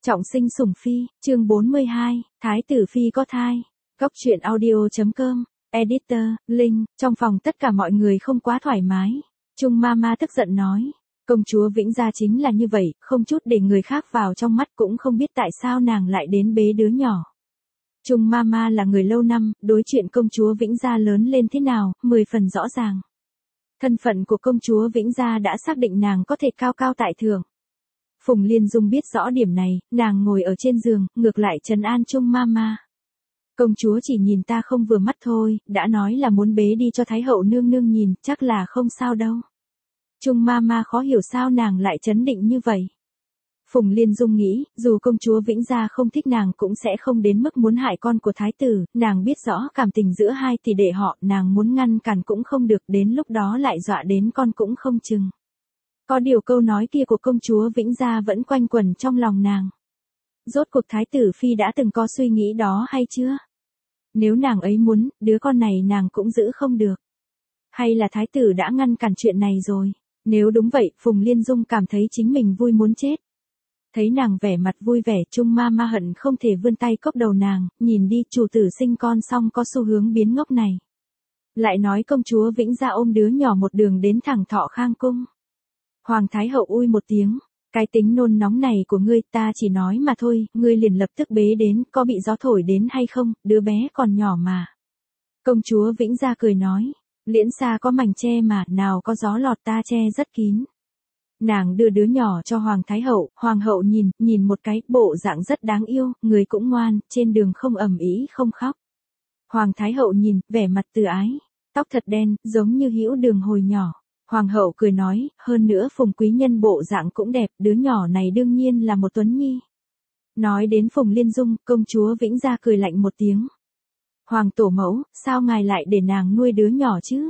Trọng sinh sủng phi, chương 42, Thái tử phi có thai. Góc truyện audio.com, editor, Linh, trong phòng tất cả mọi người không quá thoải mái. Trung Mama tức giận nói, công chúa Vĩnh Gia chính là như vậy, không chút để người khác vào trong mắt, cũng không biết tại sao nàng lại đến bế đứa nhỏ. Trung Mama là người lâu năm, đối chuyện công chúa Vĩnh Gia lớn lên thế nào, 10 phần rõ ràng. Thân phận của công chúa Vĩnh Gia đã xác định nàng có thể cao cao tại thượng. Phùng Liên Dung biết rõ điểm này, nàng ngồi ở trên giường, ngược lại trấn an Trung Mama. Công chúa chỉ nhìn ta không vừa mắt thôi, đã nói là muốn bế đi cho Thái hậu nương nương nhìn, chắc là không sao đâu. Trung Mama khó hiểu sao nàng lại trấn định như vậy. Phùng Liên Dung nghĩ, dù công chúa Vĩnh Gia không thích nàng cũng sẽ không đến mức muốn hại con của thái tử, nàng biết rõ cảm tình giữa hai tỷ đệ họ, nàng muốn ngăn cản cũng không được, đến lúc đó lại dọa đến con cũng không chừng. Có điều câu nói kia của công chúa Vĩnh Gia vẫn quanh quẩn trong lòng nàng. Rốt cuộc thái tử phi đã từng có suy nghĩ đó hay chưa? Nếu nàng ấy muốn, đứa con này nàng cũng giữ không được. Hay là thái tử đã ngăn cản chuyện này rồi? Nếu đúng vậy, Phùng Liên Dung cảm thấy chính mình vui muốn chết. Thấy nàng vẻ mặt vui vẻ, Trung Mama hận không thể vươn tay cốc đầu nàng, nhìn đi, chủ tử sinh con xong có xu hướng biến ngốc này. Lại nói công chúa Vĩnh Gia ôm đứa nhỏ một đường đến thẳng Thọ Khang cung. Hoàng Thái hậu ui một tiếng, cái tính nôn nóng này của ngươi, ta chỉ nói mà thôi, ngươi liền lập tức bế đến, có bị gió thổi đến hay không, đứa bé còn nhỏ mà. Công chúa Vĩnh Gia cười nói, liễn xa có mảnh che mà, nào có gió lọt ta che rất kín. Nàng đưa đứa nhỏ cho Hoàng Thái hậu, Hoàng hậu nhìn một cái, bộ dạng rất đáng yêu, người cũng ngoan, trên đường không ầm ĩ không khóc. Hoàng Thái hậu nhìn, vẻ mặt từ ái, tóc thật đen, giống như Hữu Đường hồi nhỏ. Hoàng hậu cười nói, hơn nữa Phùng quý nhân bộ dạng cũng đẹp, đứa nhỏ này đương nhiên là một tuấn nhi. Nói đến Phùng Liên Dung, công chúa Vĩnh Gia cười lạnh một tiếng. Hoàng tổ mẫu, sao ngài lại để nàng nuôi đứa nhỏ chứ?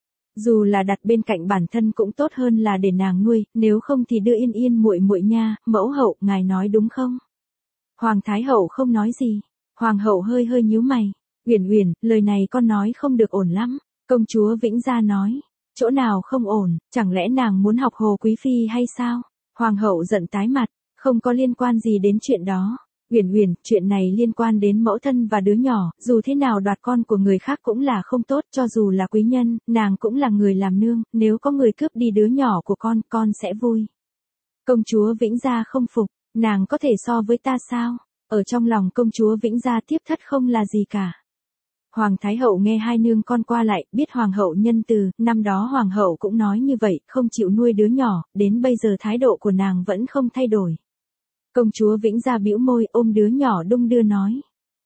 Dù là đặt bên cạnh bản thân cũng tốt hơn là để nàng nuôi, nếu không thì đưa Yên Yên muội muội nha, mẫu hậu, ngài nói đúng không? Hoàng Thái hậu không nói gì. Hoàng hậu hơi hơi nhíu mày. Uyển Uyển, lời này con nói không được ổn lắm. Công chúa Vĩnh Gia nói. Chỗ nào không ổn, chẳng lẽ nàng muốn học Hồ Quý Phi hay sao? Hoàng hậu giận tái mặt, không có liên quan gì đến chuyện đó. Uyển Uyển, chuyện này liên quan đến mẫu thân và đứa nhỏ, dù thế nào đoạt con của người khác cũng là không tốt, cho dù là quý nhân, nàng cũng là người làm nương, nếu có người cướp đi đứa nhỏ của con sẽ vui. Công chúa Vĩnh Gia không phục, nàng có thể so với ta sao? Ở trong lòng công chúa Vĩnh Gia tiếp thất không là gì cả. Hoàng Thái hậu nghe hai nương con qua lại, biết hoàng hậu nhân từ, năm đó hoàng hậu cũng nói như vậy, không chịu nuôi đứa nhỏ, đến bây giờ thái độ của nàng vẫn không thay đổi. Công chúa Vĩnh Gia bĩu môi, ôm đứa nhỏ đung đưa nói.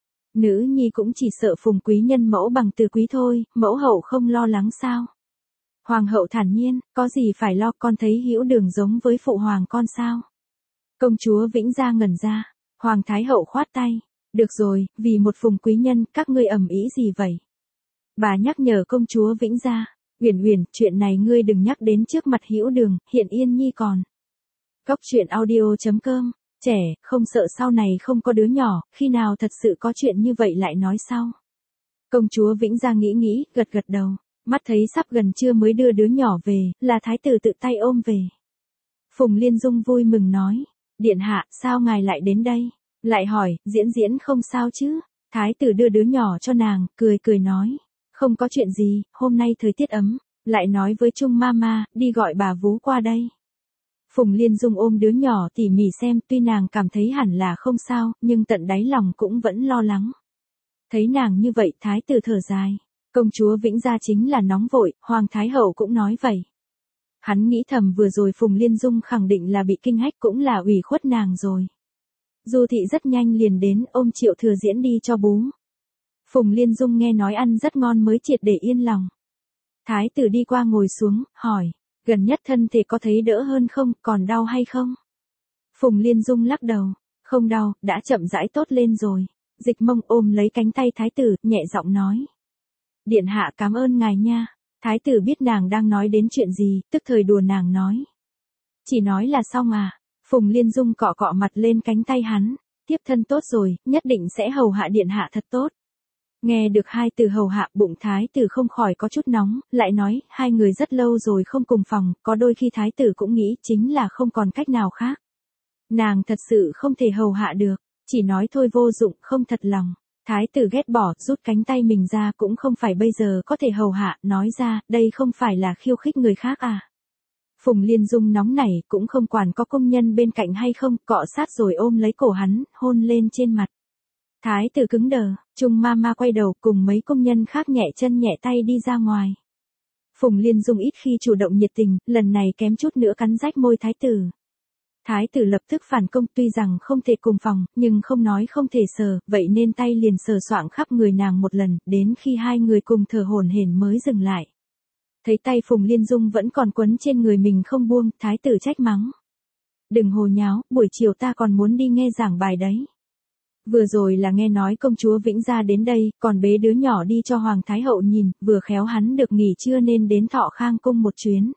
Nữ nhi cũng chỉ sợ Phùng quý nhân mẫu bằng từ quý thôi, mẫu hậu không lo lắng sao? Hoàng hậu thản nhiên, có gì phải lo, con thấy Hữu Đường giống với phụ hoàng con sao? Công chúa Vĩnh Gia ngẩn ra, Hoàng Thái hậu khoát tay. Được rồi, vì một Phùng quý nhân, các ngươi ầm ĩ gì vậy? Bà nhắc nhở công chúa Vĩnh Gia, Uyển Uyển, chuyện này ngươi đừng nhắc đến trước mặt Hữu Đường, hiện Yên Nhi còn. Góc truyện audio.com, trẻ, không sợ sau này không có đứa nhỏ, khi nào thật sự có chuyện như vậy lại nói sau. Công chúa Vĩnh Gia nghĩ, gật gật đầu, mắt thấy sắp gần trưa mới đưa đứa nhỏ về, là thái tử tự tay ôm về. Phùng Liên Dung vui mừng nói, điện hạ, sao ngài lại đến đây? Lại hỏi, diễn không sao chứ? Thái tử đưa đứa nhỏ cho nàng, cười nói. Không có chuyện gì, hôm nay thời tiết ấm. Lại nói với Trung Mama, đi gọi bà vú qua đây. Phùng Liên Dung ôm đứa nhỏ tỉ mỉ xem, tuy nàng cảm thấy hẳn là không sao, nhưng tận đáy lòng cũng vẫn lo lắng. Thấy nàng như vậy, thái tử thở dài. Công chúa Vĩnh Gia chính là nóng vội, Hoàng Thái hậu cũng nói vậy. Hắn nghĩ thầm vừa rồi Phùng Liên Dung khẳng định là bị kinh hách, cũng là ủy khuất nàng rồi. Du thị rất nhanh liền đến, ôm Triệu Thừa Diễn đi cho bú. Phùng Liên Dung nghe nói ăn rất ngon mới triệt để yên lòng. Thái tử đi qua ngồi xuống, hỏi, gần nhất thân thể có thấy đỡ hơn không, còn đau hay không? Phùng Liên Dung lắc đầu, không đau, đã chậm rãi tốt lên rồi. Dịch Mông ôm lấy cánh tay thái tử, nhẹ giọng nói. Điện hạ cảm ơn ngài nha. Thái tử biết nàng đang nói đến chuyện gì, tức thời đùa nàng nói. Chỉ nói là xong à? Phùng Liên Dung cọ cọ mặt lên cánh tay hắn, tiếp thân tốt rồi, nhất định sẽ hầu hạ điện hạ thật tốt. Nghe được hai từ hầu hạ, bụng thái tử không khỏi có chút nóng, lại nói, hai người rất lâu rồi không cùng phòng, có đôi khi thái tử cũng nghĩ chính là không còn cách nào khác. Nàng thật sự không thể hầu hạ được, chỉ nói thôi vô dụng, không thật lòng. Thái tử ghét bỏ, rút cánh tay mình ra, cũng không phải bây giờ có thể hầu hạ, nói ra, đây không phải là khiêu khích người khác à. Phùng Liên Dung nóng nảy, cũng không quản có công nhân bên cạnh hay không, cọ sát rồi ôm lấy cổ hắn, hôn lên trên mặt. Thái tử cứng đờ, Trung Mama quay đầu cùng mấy công nhân khác nhẹ chân nhẹ tay đi ra ngoài. Phùng Liên Dung ít khi chủ động nhiệt tình, lần này kém chút nữa cắn rách môi thái tử. Thái tử lập tức phản công, tuy rằng không thể cùng phòng, nhưng không nói không thể sờ, vậy nên tay liền sờ soạng khắp người nàng một lần, đến khi hai người cùng thở hổn hển mới dừng lại. Thấy tay Phùng Liên Dung vẫn còn quấn trên người mình không buông, thái tử trách mắng. Đừng hồ nháo, buổi chiều ta còn muốn đi nghe giảng bài đấy. Vừa rồi là nghe nói công chúa Vĩnh Gia đến đây, còn bế đứa nhỏ đi cho Hoàng Thái Hậu nhìn, vừa khéo hắn được nghỉ trưa nên đến Thọ Khang cung một chuyến.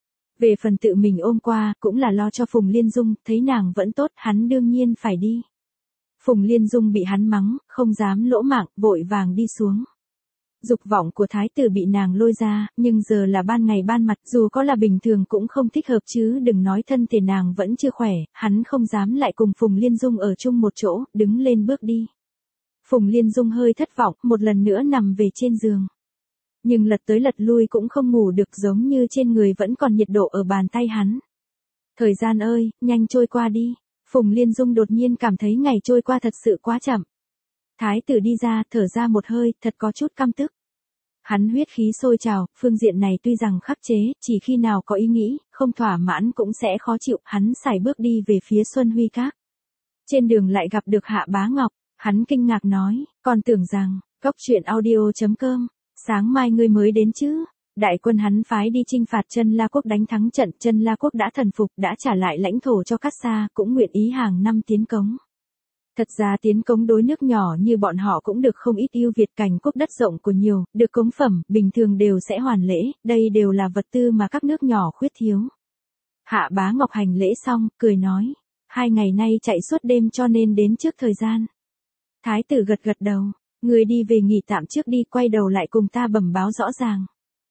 Về phần tự mình ôm qua, cũng là lo cho Phùng Liên Dung, thấy nàng vẫn tốt, hắn đương nhiên phải đi. Phùng Liên Dung bị hắn mắng, không dám lỗ mãng, vội vàng đi xuống. Dục vọng của thái tử bị nàng lôi ra, nhưng giờ là ban ngày ban mặt, dù có là bình thường cũng không thích hợp chứ đừng nói thân thể nàng vẫn chưa khỏe, hắn không dám lại cùng Phùng Liên Dung ở chung một chỗ, đứng lên bước đi. Phùng Liên Dung hơi thất vọng, một lần nữa nằm về trên giường. Nhưng lật tới lật lui cũng không ngủ được, giống như trên người vẫn còn nhiệt độ ở bàn tay hắn. Thời gian ơi, nhanh trôi qua đi. Phùng Liên Dung đột nhiên cảm thấy ngày trôi qua thật sự quá chậm. Thái tử đi ra, thở ra một hơi, thật có chút căm tức. Hắn huyết khí sôi trào, phương diện này tuy rằng khắc chế, chỉ khi nào có ý nghĩ, không thỏa mãn cũng sẽ khó chịu, hắn sải bước đi về phía Xuân Huy Các. Trên đường lại gặp được Hạ Bá Ngọc, hắn kinh ngạc nói, còn tưởng rằng, cóc truyện audio.com, sáng mai ngươi mới đến chứ. Đại quân hắn phái đi chinh phạt Chân La Quốc đánh thắng trận, Chân La Quốc đã thần phục, đã trả lại lãnh thổ cho Cát Sa, cũng nguyện ý hàng năm tiến cống. Thật ra tiến cống đối nước nhỏ như bọn họ cũng được không ít ưu việt, cảnh quốc đất rộng của nhiều, được cống phẩm, bình thường đều sẽ hoàn lễ, đây đều là vật tư mà các nước nhỏ khuyết thiếu. Hạ Bá Ngọc hành lễ xong, cười nói, 2 ngày nay chạy suốt đêm cho nên đến trước thời gian. Thái tử gật gật đầu, người đi về nghỉ tạm trước đi, quay đầu lại cùng ta bẩm báo rõ ràng.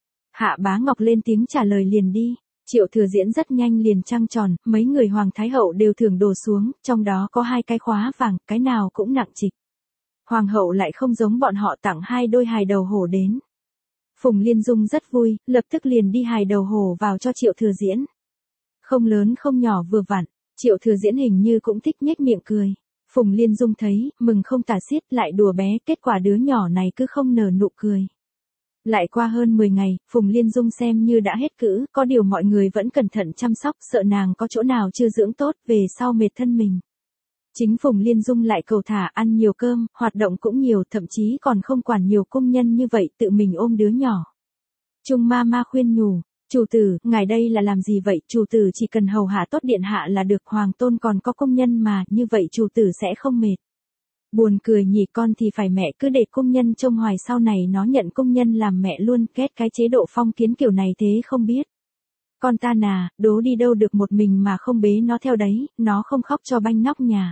Hạ Bá Ngọc lên tiếng trả lời liền đi. Triệu Thừa Diễn rất nhanh liền trăng tròn, mấy người Hoàng Thái Hậu đều thưởng đồ xuống, trong đó có 2 cái khóa vàng, cái nào cũng nặng trịch. Hoàng hậu lại không giống bọn họ tặng 2 đôi hài đầu hổ đến. Phùng Liên Dung rất vui, lập tức liền đi hài đầu hổ vào cho Triệu Thừa Diễn. Không lớn không nhỏ vừa vặn, Triệu Thừa Diễn hình như cũng thích nhếch miệng cười. Phùng Liên Dung thấy, mừng không tả xiết, lại đùa bé, kết quả đứa nhỏ này cứ không nở nụ cười. Lại qua hơn 10 ngày, Phùng Liên Dung xem như đã hết cữ, có điều mọi người vẫn cẩn thận chăm sóc, sợ nàng có chỗ nào chưa dưỡng tốt, về sau mệt thân mình. Chính Phùng Liên Dung lại cầu thả ăn nhiều cơm, hoạt động cũng nhiều, thậm chí còn không quản nhiều công nhân như vậy, tự mình ôm đứa nhỏ. Trung Mama khuyên nhủ, chủ tử, ngài đây là làm gì vậy, chủ tử chỉ cần hầu hạ tốt điện hạ là được, hoàng tôn còn có công nhân mà, như vậy chủ tử sẽ không mệt. Buồn cười nhỉ, con thì phải mẹ cứ để công nhân trông hoài, sau này nó nhận công nhân làm mẹ luôn, ghét cái chế độ phong kiến kiểu này thế không biết. Con ta nà, đố đi đâu được một mình mà không bế nó theo đấy, nó không khóc cho banh nóc nhà.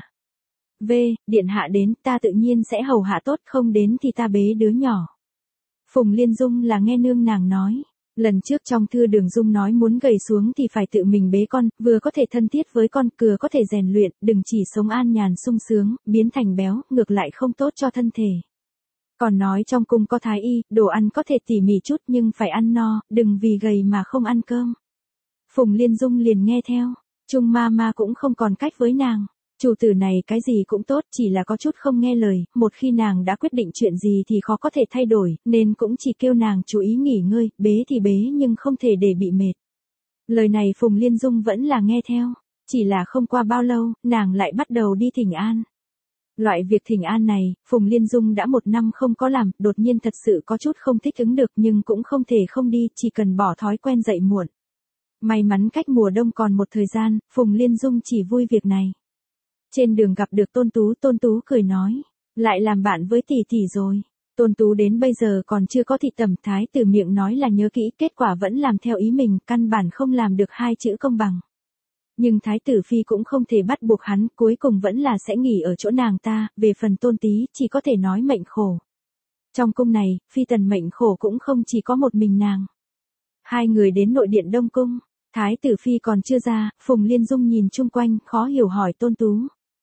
Điện hạ đến, ta tự nhiên sẽ hầu hạ tốt, không đến thì ta bế đứa nhỏ. Phùng Liên Dung là nghe nương nàng nói. Lần trước trong thư Đường Dung nói muốn gầy xuống thì phải tự mình bế con, vừa có thể thân thiết với con, vừa có thể rèn luyện, đừng chỉ sống an nhàn sung sướng, biến thành béo, ngược lại không tốt cho thân thể. Còn nói trong cung có thái y, đồ ăn có thể tỉ mỉ chút nhưng phải ăn no, đừng vì gầy mà không ăn cơm. Phùng Liên Dung liền nghe theo, Trung Mama cũng không còn cách với nàng. Chủ tử này cái gì cũng tốt, chỉ là có chút không nghe lời, một khi nàng đã quyết định chuyện gì thì khó có thể thay đổi, nên cũng chỉ kêu nàng chú ý nghỉ ngơi, bế thì bế nhưng không thể để bị mệt. Lời này Phùng Liên Dung vẫn là nghe theo, chỉ là không qua bao lâu, nàng lại bắt đầu đi thỉnh an. Loại việc thỉnh an này, Phùng Liên Dung đã 1 năm không có làm, đột nhiên thật sự có chút không thích ứng được nhưng cũng không thể không đi, chỉ cần bỏ thói quen dậy muộn. May mắn cách mùa đông còn một thời gian, Phùng Liên Dung chỉ vui việc này. Trên đường gặp được Tôn Tú cười nói, lại làm bạn với tỷ tỷ rồi. Tôn Tú đến bây giờ còn chưa có thị tẩm, thái tử miệng nói là nhớ kỹ, kết quả vẫn làm theo ý mình, căn bản không làm được 2 chữ công bằng. Nhưng thái tử phi cũng không thể bắt buộc hắn, cuối cùng vẫn là sẽ nghỉ ở chỗ nàng ta, về phần Tôn Tí chỉ có thể nói mệnh khổ. Trong cung này, phi tần mệnh khổ cũng không chỉ có một mình nàng. 2 người đến nội điện Đông Cung, Thái tử phi còn chưa ra, Phùng Liên Dung nhìn chung quanh, khó hiểu hỏi Tôn Tú.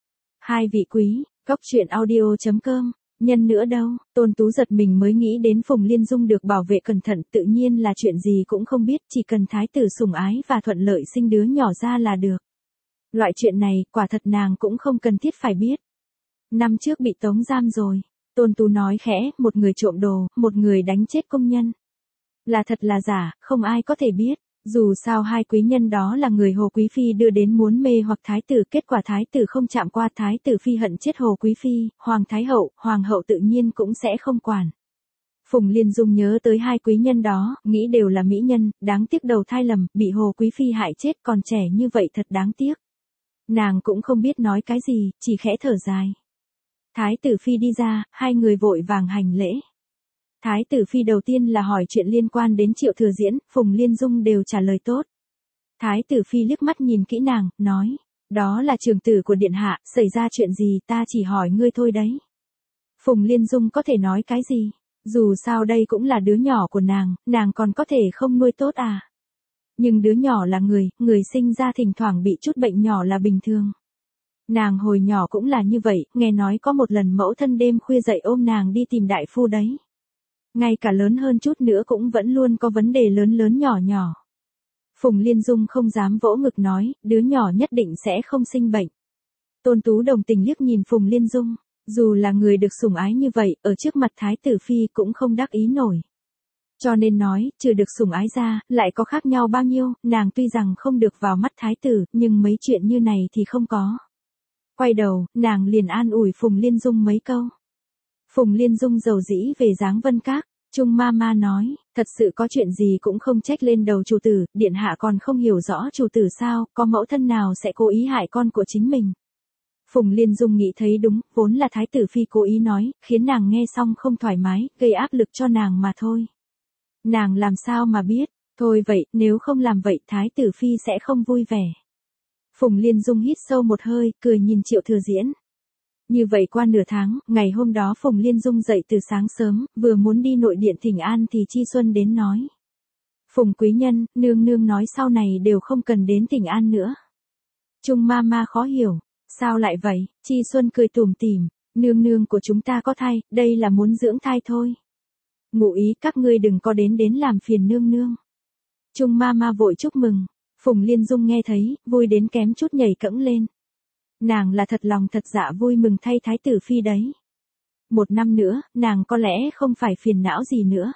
Hai vị quý, cốc truyện audio.com, nhân nữa đâu, Tôn Tú giật mình mới nghĩ đến Phùng Liên Dung được bảo vệ cẩn thận, tự nhiên là chuyện gì cũng không biết, chỉ cần thái tử sủng ái và thuận lợi sinh đứa nhỏ ra là được. Loại chuyện này, quả thật nàng cũng không cần thiết phải biết. Năm trước bị tống giam rồi, Tôn Tú nói khẽ, một người trộm đồ, một người đánh chết công nhân. Là thật là giả, không ai có thể biết. Dù sao hai quý nhân đó là người Hồ Quý Phi đưa đến muốn mê hoặc thái tử, kết quả thái tử không chạm qua, thái tử phi hận chết Hồ Quý Phi, Hoàng Thái Hậu, Hoàng hậu tự nhiên cũng sẽ không quản. Phùng Liên Dung nhớ tới hai quý nhân đó, nghĩ đều là mỹ nhân, đáng tiếc đầu thai lầm, bị Hồ Quý Phi hại chết, còn trẻ như vậy thật đáng tiếc. Nàng cũng không biết nói cái gì, chỉ khẽ thở dài. Thái tử phi đi ra, hai người vội vàng hành lễ. Thái tử phi đầu tiên là hỏi chuyện liên quan đến Triệu Thừa Diễn, Phùng Liên Dung đều trả lời tốt. Thái tử phi liếc mắt nhìn kỹ nàng, nói, đó là trường tử của điện hạ, xảy ra chuyện gì ta chỉ hỏi ngươi thôi đấy. Phùng Liên Dung có thể nói cái gì, dù sao đây cũng là đứa nhỏ của nàng còn có thể không nuôi tốt à. Nhưng đứa nhỏ là người sinh ra thỉnh thoảng bị chút bệnh nhỏ là bình thường. Nàng hồi nhỏ cũng là như vậy, nghe nói có một lần mẫu thân đêm khuya dậy ôm nàng đi tìm đại phu đấy. Ngay cả lớn hơn chút nữa cũng vẫn luôn có vấn đề lớn lớn nhỏ nhỏ. Phùng Liên Dung không dám vỗ ngực nói, đứa nhỏ nhất định sẽ không sinh bệnh. Tôn Tú đồng tình liếc nhìn Phùng Liên Dung, dù là người được sủng ái như vậy, ở trước mặt thái tử phi cũng không đắc ý nổi. Cho nên nói, trừ được sủng ái ra, lại có khác nhau bao nhiêu, nàng tuy rằng không được vào mắt thái tử, nhưng mấy chuyện như này thì không có. Quay đầu, nàng liền an ủi Phùng Liên Dung mấy câu. Phùng Liên Dung dầu dĩ về dáng Vân Các, Trung ma nói, thật sự có chuyện gì cũng không trách lên đầu chủ tử, điện hạ còn không hiểu rõ chủ tử sao, có mẫu thân nào sẽ cố ý hại con của chính mình. Phùng Liên Dung nghĩ thấy đúng, vốn là thái tử phi cố ý nói, khiến nàng nghe xong không thoải mái, gây áp lực cho nàng mà thôi. Nàng làm sao mà biết, thôi vậy, nếu không làm vậy thái tử phi sẽ không vui vẻ. Phùng Liên Dung hít sâu một hơi, cười nhìn Triệu Thừa Diễn. Như vậy qua nửa tháng, ngày hôm đó Phùng Liên Dung dậy từ sáng sớm, vừa muốn đi nội điện thỉnh an thì Chi Xuân đến nói. Phùng quý nhân, nương nương nói sau này đều không cần đến thỉnh an nữa. Trung ma khó hiểu, sao lại vậy, Chi Xuân cười tủm tỉm, nương nương của chúng ta có thai, đây là muốn dưỡng thai thôi. Ngụ ý các ngươi đừng có đến làm phiền nương nương. Trung ma vội chúc mừng, Phùng Liên Dung nghe thấy, vui đến kém chút nhảy cẫng lên. Nàng là thật lòng thật dạ vui mừng thay thái tử phi đấy. Một năm nữa, nàng có lẽ không phải phiền não gì nữa.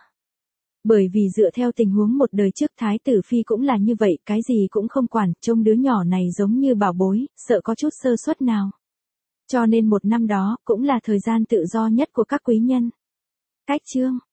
Bởi vì dựa theo tình huống một đời trước thái tử phi cũng là như vậy, cái gì cũng không quản, trông đứa nhỏ này giống như bảo bối, sợ có chút sơ suất nào. Cho nên một năm đó, cũng là thời gian tự do nhất của các quý nhân. Cách chương